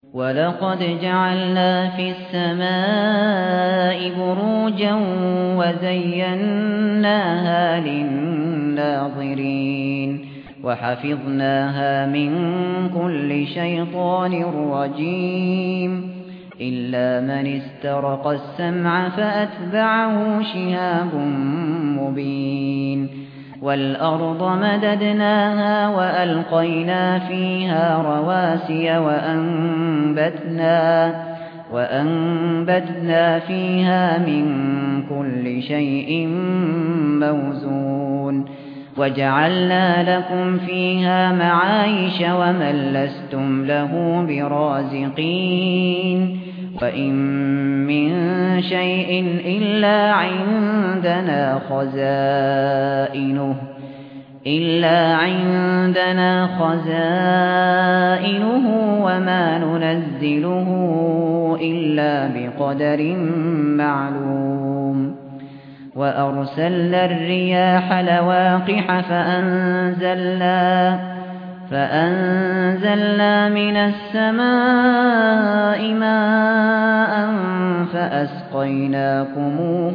وَلَقَدْ جَعَلْنَا فِي السَّمَاءِ بُرُوجًا وَزَيَّنَّاهَا لِلنَّاظِرِينَ وَحَفِظْنَاهَا مِنْ كُلِّ شَيْطَانٍ رَجِيمٍ إِلَّا مَنِ اسْتَرَقَ السَّمْعَ فَأَتْبَعَهُ شِهَابٌ مُبِينٌ وَالْأَرْضَ مَدَدْنَاهَا وَأَلْقَيْنَا فِيهَا رَوَاسِيَ وَأَنبَتْنَا فِيهَا مِن كُلِّ شَيْءٍ مَّوْزُونٍ وَجَعَلْنَا لَكُمْ فِيهَا مَعَايِشَ وَمَن لَّسْتُمْ لَهُ بِرَازِقِينَ وَإِن مِّن شَيْءٍ إِلَّا عِندَنَا خَزَائِنُهُ وَمَا نُنَزِّلُهُ إِلَّا بِقَدَرٍ مَّعْلُومٍ وَأَرْسَلْنَا الرِّيَاحَ لَوَاقِحَ فَأَنزَلْنَا مِنَ السَّمَاءِ مَاءً فَأَسْقَيْنَاكُمُوهُ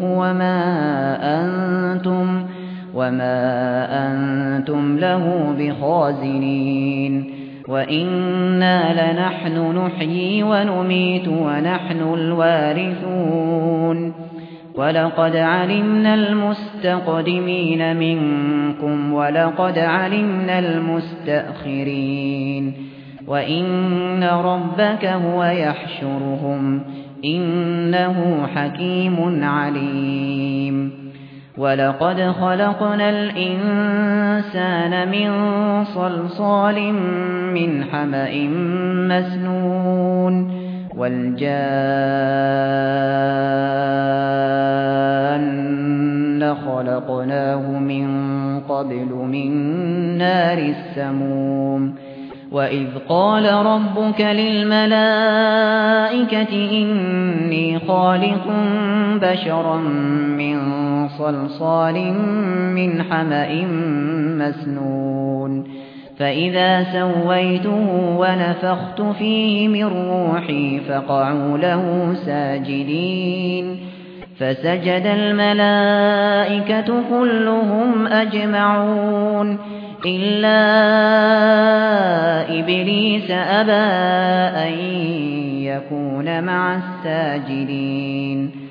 وَمَا أَنتُمْ لَهُ بِخَازِنِينَ وَإِنَّا لَنَحْنُ نُحْيِي وَنُمِيتُ وَنَحْنُ الْوَارِثُونَ وَلَقَدْ عَلِمْنَا الْمُسْتَقْدِمِينَ مِنكُمْ وَلَقَدْ عَلِمْنَا الْمُسْتَأْخِرِينَ وَإِنَّ رَبَّكَ هُوَ يَحْشُرُهُمْ إِنَّهُ حَكِيمٌ عَلِيمٌ وَلَقَدْ خَلَقْنَا الْإِنسَانَ مِنْ صَلْصَالٍ مِنْ حَمَإٍ مَسْنُونٍ وَالْجَانَّ خَلَقْنَاهُ مِنْ قَبْلُ مِنْ نَارِ السَّمُومِ وَإِذْ قَالَ رَبُّكَ لِلْمَلَائِكَةِ إِنِّي خَالِقٌ بَشَرًا مِنْ صَلْصَالٍ مِنْ حَمَإٍ مَسْنُونٍ فَإِذَا سَوَّيْتُهُ وَنَفَخْتُ فِيهِ مِنْ رُوحِي فَقَعُوا لَهُ سَاجِدِينَ فَسَجَدَ الْمَلَائِكَةُ كُلُّهُمْ أَجْمَعُونَ إِلَّا إِبْلِيسَ أَبَى أَن يَكُونَ مَعَ السَّاجِدِينَ